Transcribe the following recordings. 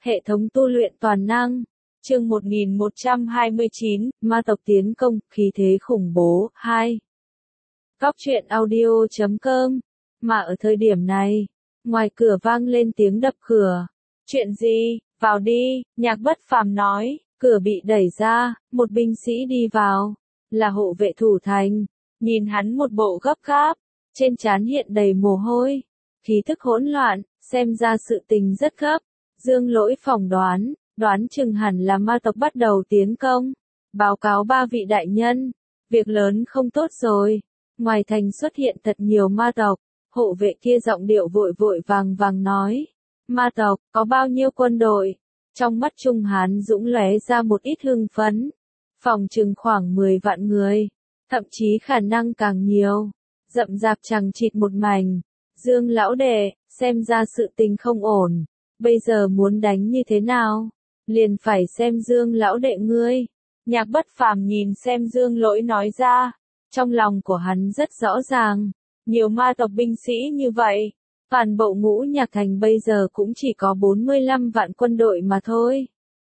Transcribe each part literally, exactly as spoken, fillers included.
Hệ thống tu luyện toàn năng. Chương một nghìn một trăm hai mươi chín, ma tộc tiến công, khí thế khủng bố, hai. Góc truyện audio chấm com. Mà ở thời điểm này, ngoài cửa vang lên tiếng đập cửa. Chuyện gì? Vào đi, Nhạc Bất Phàm nói. Cửa bị đẩy ra, một binh sĩ đi vào. Là hộ vệ thủ thành. Nhìn hắn một bộ gấp gáp, trên trán hiện đầy mồ hôi, khí thức hỗn loạn, xem ra sự tình rất gấp. Dương Lỗi phỏng đoán, đoán chừng hẳn là ma tộc bắt đầu tiến công. Báo cáo ba vị đại nhân, việc lớn không tốt rồi. Ngoài thành xuất hiện thật nhiều ma tộc, hộ vệ kia giọng điệu vội vội vàng vàng nói. Ma tộc, có bao nhiêu quân đội? Trong mắt Trung Hán Dũng lóe ra một ít hưng phấn. Phòng chừng khoảng mười vạn người, thậm chí khả năng càng nhiều. Rậm rạp chằng chịt một mảnh. Dương lão đệ, xem ra sự tình không ổn. Bây giờ muốn đánh như thế nào? Liền phải xem Dương lão đệ ngươi. Nhạc Bất Phàm nhìn xem Dương Lỗi nói ra. Trong lòng của hắn rất rõ ràng. Nhiều ma tộc binh sĩ như vậy. Toàn bộ Ngũ Nhạc Thành bây giờ cũng chỉ có bốn mươi lăm vạn quân đội mà thôi.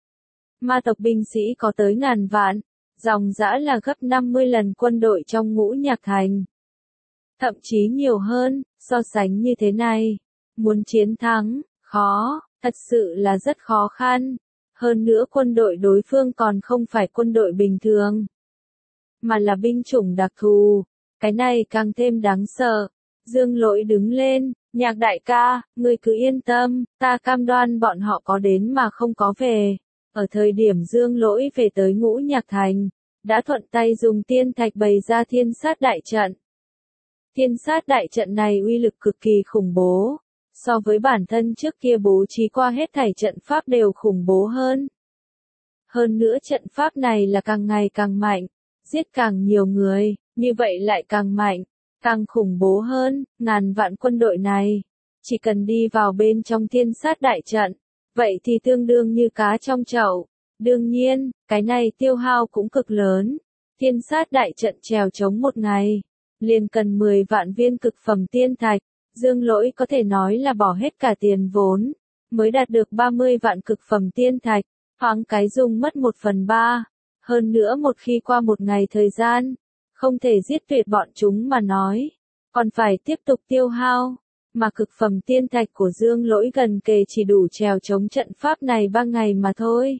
Ma tộc binh sĩ có tới ngàn vạn. Dòng dã là gấp năm mươi lần quân đội trong Ngũ Nhạc Thành. Thậm chí nhiều hơn, so sánh như thế này. Muốn chiến thắng, khó, thật sự là rất khó khăn. Hơn nữa quân đội đối phương còn không phải quân đội bình thường, mà là binh chủng đặc thù. Cái này càng thêm đáng sợ. Dương Lỗi đứng lên, Nhạc đại ca, ngươi cứ yên tâm, ta cam đoan bọn họ có đến mà không có về. Ở thời điểm Dương Lỗi về tới Ngũ Nhạc Thành, đã thuận tay dùng tiên thạch bày ra thiên sát đại trận. Thiên sát đại trận này uy lực cực kỳ khủng bố, so với bản thân trước kia bố trí qua hết thảy trận pháp đều khủng bố hơn. Hơn nữa trận pháp này là càng ngày càng mạnh, giết càng nhiều người, như vậy lại càng mạnh, càng khủng bố hơn. Ngàn vạn quân đội này, chỉ cần đi vào bên trong thiên sát đại trận, vậy thì tương đương như cá trong chậu. Đương nhiên, cái này tiêu hao cũng cực lớn. Thiên sát đại trận trèo chống một ngày, liền cần mười vạn viên cực phẩm tiên thạch. Dương Lỗi có thể nói là bỏ hết cả tiền vốn, mới đạt được ba mươi vạn cực phẩm tiên thạch, thoáng cái dùng mất một phần ba. Hơn nữa một khi qua một ngày thời gian, không thể giết tuyệt bọn chúng mà nói, còn phải tiếp tục tiêu hao. Mà cực phẩm tiên thạch của Dương Lỗi gần kề chỉ đủ trèo chống trận pháp này ba ngày mà thôi.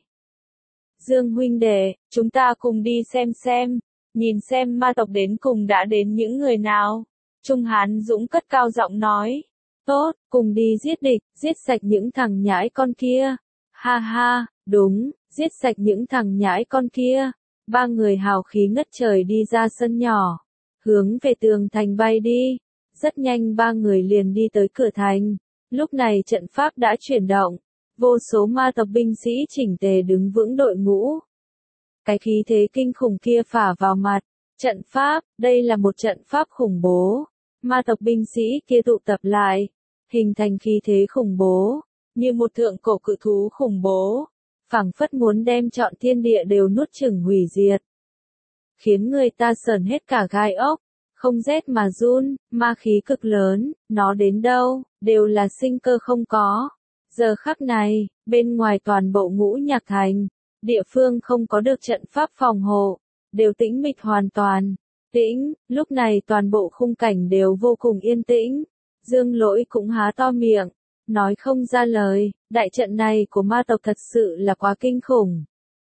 Dương huynh đệ, chúng ta cùng đi xem xem, nhìn xem ma tộc đến cùng đã đến những người nào. Trung Hán Dũng cất cao giọng nói. Tốt, cùng đi giết địch, giết sạch những thằng nhãi con kia. Ha ha, đúng, giết sạch những thằng nhãi con kia. Ba người hào khí ngất trời đi ra sân nhỏ, hướng về tường thành bay đi. Rất nhanh ba người liền đi tới cửa thành. Lúc này trận pháp đã chuyển động, vô số ma tộc binh sĩ chỉnh tề đứng vững đội ngũ. Cái khí thế kinh khủng kia phả vào mặt. Trận pháp, đây là một trận pháp khủng bố. Ma tộc binh sĩ kia tụ tập lại, hình thành khí thế khủng bố, như một thượng cổ cự thú khủng bố, phảng phất muốn đem trọn thiên địa đều nuốt chửng hủy diệt. Khiến người ta sởn hết cả gai ốc, không rét mà run, ma khí cực lớn, nó đến đâu, đều là sinh cơ không có. Giờ khắc này, bên ngoài toàn bộ Ngũ Nhạc Thành, địa phương không có được trận pháp phòng hộ, đều tĩnh mịch hoàn toàn. Tĩnh, lúc này toàn bộ khung cảnh đều vô cùng yên tĩnh. Dương Lỗi cũng há to miệng, nói không ra lời. Đại trận này của ma tộc thật sự là quá kinh khủng.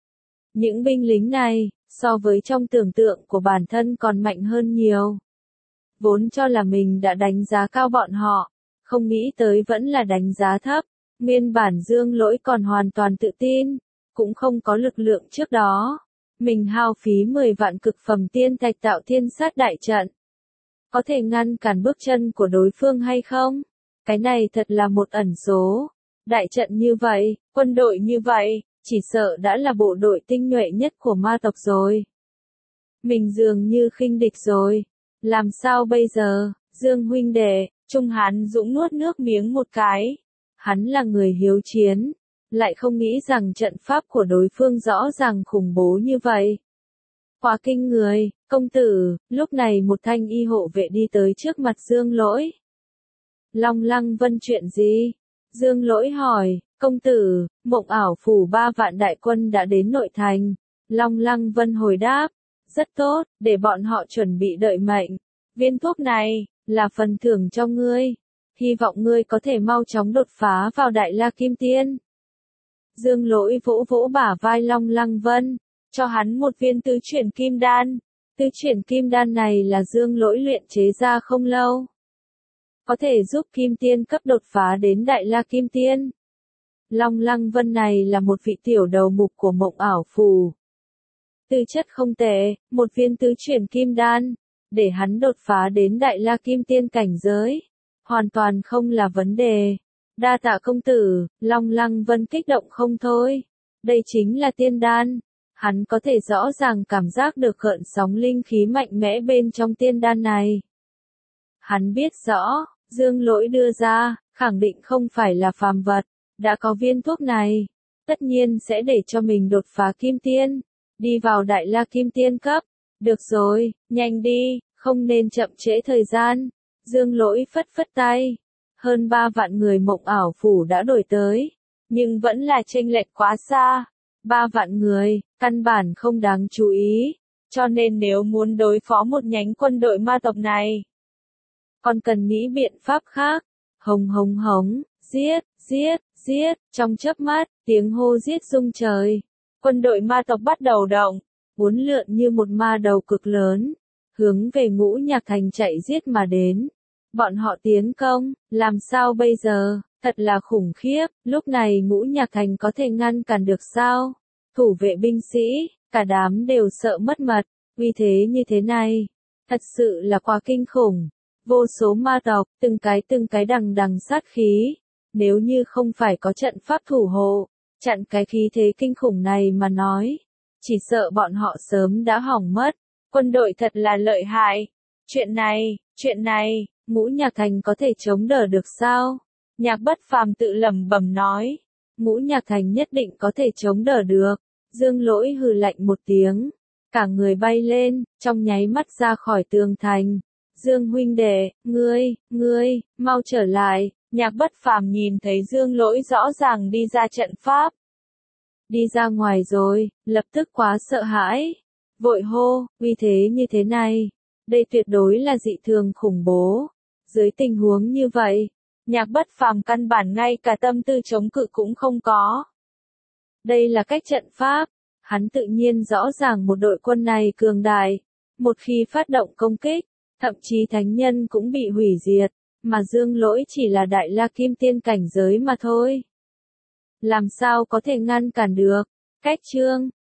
Những binh lính này, so với trong tưởng tượng của bản thân còn mạnh hơn nhiều. Vốn cho là mình đã đánh giá cao bọn họ, không nghĩ tới vẫn là đánh giá thấp. Nguyên bản Dương Lỗi còn hoàn toàn tự tin, cũng không có lực lượng trước đó. Mình hao phí mười vạn cực phẩm tiên thạch tạo thiên sát đại trận. Có thể ngăn cản bước chân của đối phương hay không? Cái này thật là một ẩn số. Đại trận như vậy, quân đội như vậy, chỉ sợ đã là bộ đội tinh nhuệ nhất của ma tộc rồi. Mình dường như khinh địch rồi. Làm sao bây giờ, Dương huynh đệ? Trung Hán Dũng nuốt nước miếng một cái. Hắn là người hiếu chiến, lại không nghĩ rằng trận pháp của đối phương rõ ràng khủng bố như vậy. Quá kinh người. Công tử. Lúc này một thanh y hộ vệ đi tới trước mặt Dương Lỗi. Long Lăng Vân chuyện gì? Dương Lỗi hỏi, công tử, Mộng Ảo Phủ ba vạn đại quân đã đến nội thành. Long Lăng Vân hồi đáp, rất tốt, để bọn họ chuẩn bị đợi mệnh. Viên thuốc này, là phần thưởng cho ngươi. Hy vọng ngươi có thể mau chóng đột phá vào Đại La Kim Tiên. Dương Lỗi vỗ vỗ bả vai Long Lăng Vân, cho hắn một viên tứ chuyển kim đan. Tứ chuyển kim đan này là Dương Lỗi luyện chế ra không lâu. Có thể giúp Kim Tiên cấp đột phá đến Đại La Kim Tiên. Long Lăng Vân này là một vị tiểu đầu mục của Mộng Ảo Phủ. Tư chất không tệ, một viên tứ chuyển kim đan, để hắn đột phá đến Đại La Kim Tiên cảnh giới. Hoàn toàn không là vấn đề. Đa tạ công tử, Long Lăng Vân kích động không thôi. Đây chính là tiên đan. Hắn có thể rõ ràng cảm giác được gợn sóng linh khí mạnh mẽ bên trong tiên đan này. Hắn biết rõ, Dương Lỗi đưa ra, khẳng định không phải là phàm vật. Đã có viên thuốc này, tất nhiên sẽ để cho mình đột phá kim tiên, đi vào Đại La Kim Tiên cấp. Được rồi, nhanh đi, không nên chậm trễ thời gian. Dương Lỗi phất phất tay. Hơn ba vạn người Mộng Ảo Phủ đã đổi tới, nhưng vẫn là chênh lệch quá xa. Ba vạn người, căn bản không đáng chú ý, cho nên nếu muốn đối phó một nhánh quân đội ma tộc này, còn cần nghĩ biện pháp khác. Hống hống hống, giết, giết, giết, trong chớp mắt, tiếng hô giết rung trời. Quân đội ma tộc bắt đầu động, uốn lượn như một ma đầu cực lớn, hướng về Ngũ Nhạc Thành chạy giết mà đến. Bọn họ tiến công, làm sao bây giờ, thật là khủng khiếp, lúc này Ngũ Nhạc Thành có thể ngăn cản được sao? Thủ vệ binh sĩ, cả đám đều sợ mất mật, uy thế như thế này, thật sự là quá kinh khủng. Vô số ma tộc, từng cái từng cái đằng đằng sát khí, nếu như không phải có trận pháp thủ hộ, chặn cái khí thế kinh khủng này mà nói, chỉ sợ bọn họ sớm đã hỏng mất. Quân đội thật là lợi hại. Chuyện này, chuyện này, Ngũ Nhạc Thành có thể chống đỡ được sao? Nhạc Bất Phàm tự lẩm bẩm nói, Ngũ Nhạc Thành nhất định có thể chống đỡ được. Dương Lỗi hừ lạnh một tiếng, cả người bay lên, trong nháy mắt ra khỏi tường thành. Dương huynh đệ, ngươi, ngươi, mau trở lại. Nhạc Bất Phàm nhìn thấy Dương Lỗi rõ ràng đi ra trận pháp. Đi ra ngoài rồi, lập tức quá sợ hãi. Vội hô, uy thế như thế này, đây tuyệt đối là dị thường khủng bố. Dưới tình huống như vậy, Nhạc Bất Phàm căn bản ngay cả tâm tư chống cự cũng không có. Đây là cách trận pháp, hắn tự nhiên rõ ràng một đội quân này cường đại. Một khi phát động công kích, thậm chí thánh nhân cũng bị hủy diệt, mà Dương Lỗi chỉ là Đại La Kim Tiên cảnh giới mà thôi. Làm sao có thể ngăn cản được? Cách chương